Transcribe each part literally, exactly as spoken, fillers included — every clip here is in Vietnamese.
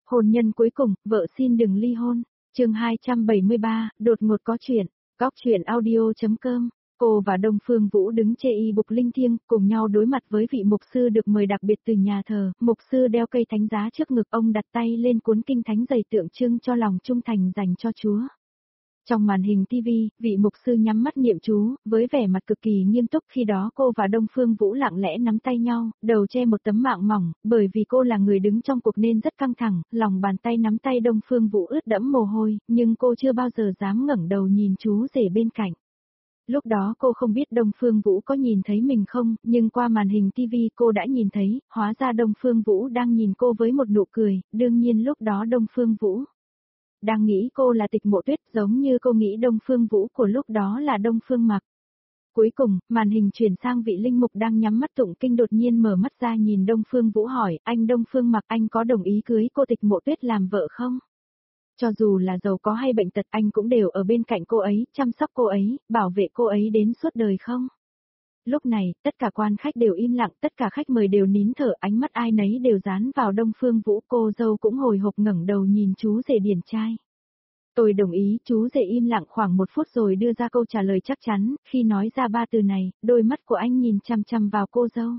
Hôn nhân cuối cùng, vợ xin đừng ly hôn. Chương hai trăm bảy mươi ba, đột ngột có chuyện. Góc chuyện audio chấm com. Cô và Đông Phương Vũ đứng chê y bục linh thiêng, cùng nhau đối mặt với vị mục sư được mời đặc biệt từ nhà thờ. Mục sư đeo cây thánh giá trước ngực, ông đặt tay lên cuốn kinh thánh dày tượng trưng cho lòng trung thành dành cho Chúa. Trong màn hình ti vi, vị mục sư nhắm mắt niệm chú, với vẻ mặt cực kỳ nghiêm túc. Khi đó cô và Đông Phương Vũ lặng lẽ nắm tay nhau, đầu che một tấm mạng mỏng, bởi vì cô là người đứng trong cuộc nên rất căng thẳng, lòng bàn tay nắm tay Đông Phương Vũ ướt đẫm mồ hôi, nhưng cô chưa bao giờ dám ngẩng đầu nhìn chú rể bên cạnh. Lúc đó cô không biết Đông Phương Vũ có nhìn thấy mình không, nhưng qua màn hình ti vi cô đã nhìn thấy, hóa ra Đông Phương Vũ đang nhìn cô với một nụ cười, đương nhiên lúc đó Đông Phương Vũ đang nghĩ cô là Tịch Mộ Tuyết, giống như cô nghĩ Đông Phương Vũ của lúc đó là Đông Phương Mặc. Cuối cùng, màn hình chuyển sang vị linh mục đang nhắm mắt tụng kinh, đột nhiên mở mắt ra nhìn Đông Phương Vũ hỏi, anh Đông Phương Mặc, anh có đồng ý cưới cô Tịch Mộ Tuyết làm vợ không? Cho dù là giàu có hay bệnh tật, anh cũng đều ở bên cạnh cô ấy, chăm sóc cô ấy, bảo vệ cô ấy đến suốt đời không? Lúc này, tất cả quan khách đều im lặng, tất cả khách mời đều nín thở, ánh mắt ai nấy đều dán vào Đông Phương Vũ. Cô dâu cũng hồi hộp ngẩng đầu nhìn chú rể điển trai. Tôi đồng ý. Chú rể im lặng khoảng một phút rồi đưa ra câu trả lời chắc chắn. Khi nói ra ba từ này, đôi mắt của anh nhìn chăm chăm vào cô dâu.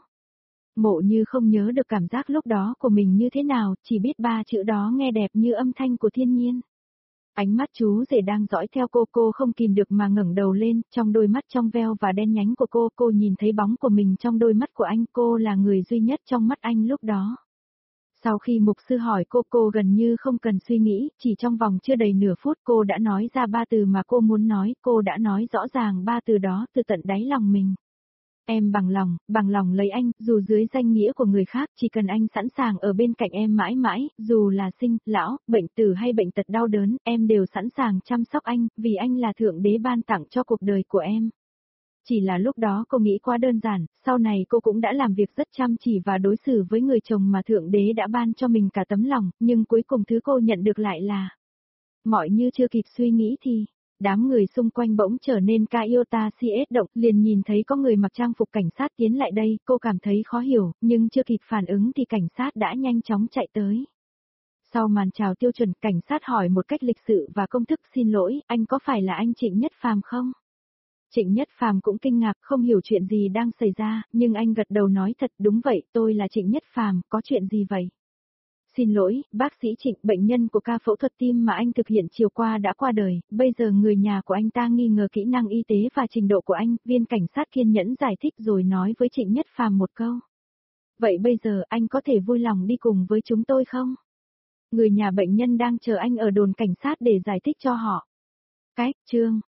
Mộ Như không nhớ được cảm giác lúc đó của mình như thế nào, chỉ biết ba chữ đó nghe đẹp như âm thanh của thiên nhiên. Ánh mắt chú rể đang dõi theo cô, cô không kìm được mà ngẩng đầu lên, trong đôi mắt trong veo và đen nhánh của cô, cô nhìn thấy bóng của mình trong đôi mắt của anh, cô là người duy nhất trong mắt anh lúc đó. Sau khi mục sư hỏi cô, cô gần như không cần suy nghĩ, chỉ trong vòng chưa đầy nửa phút cô đã nói ra ba từ mà cô muốn nói, cô đã nói rõ ràng ba từ đó từ tận đáy lòng mình. Em bằng lòng, bằng lòng lấy anh, dù dưới danh nghĩa của người khác, chỉ cần anh sẵn sàng ở bên cạnh em mãi mãi, dù là sinh, lão, bệnh tử hay bệnh tật đau đớn, em đều sẵn sàng chăm sóc anh, vì anh là Thượng Đế ban tặng cho cuộc đời của em. Chỉ là lúc đó cô nghĩ quá đơn giản, sau này cô cũng đã làm việc rất chăm chỉ và đối xử với người chồng mà Thượng Đế đã ban cho mình cả tấm lòng, nhưng cuối cùng thứ cô nhận được lại là... Mọi như chưa kịp suy nghĩ thì... Đám người xung quanh bỗng trở nên Kaiota xê ét động, liền nhìn thấy có người mặc trang phục cảnh sát tiến lại đây, cô cảm thấy khó hiểu, nhưng chưa kịp phản ứng thì cảnh sát đã nhanh chóng chạy tới. Sau màn chào tiêu chuẩn, cảnh sát hỏi một cách lịch sự và công thức, xin lỗi, anh có phải là anh Trịnh Nhất Phàm không? Trịnh Nhất Phàm cũng kinh ngạc, không hiểu chuyện gì đang xảy ra, nhưng anh gật đầu nói thật, đúng vậy, tôi là Trịnh Nhất Phàm, có chuyện gì vậy? Xin lỗi, bác sĩ Trịnh, bệnh nhân của ca phẫu thuật tim mà anh thực hiện chiều qua đã qua đời, bây giờ người nhà của anh ta nghi ngờ kỹ năng y tế và trình độ của anh, viên cảnh sát kiên nhẫn giải thích rồi nói với Trịnh Nhất Phàm một câu. Vậy bây giờ anh có thể vui lòng đi cùng với chúng tôi không? Người nhà bệnh nhân đang chờ anh ở đồn cảnh sát để giải thích cho họ. Cách, chương.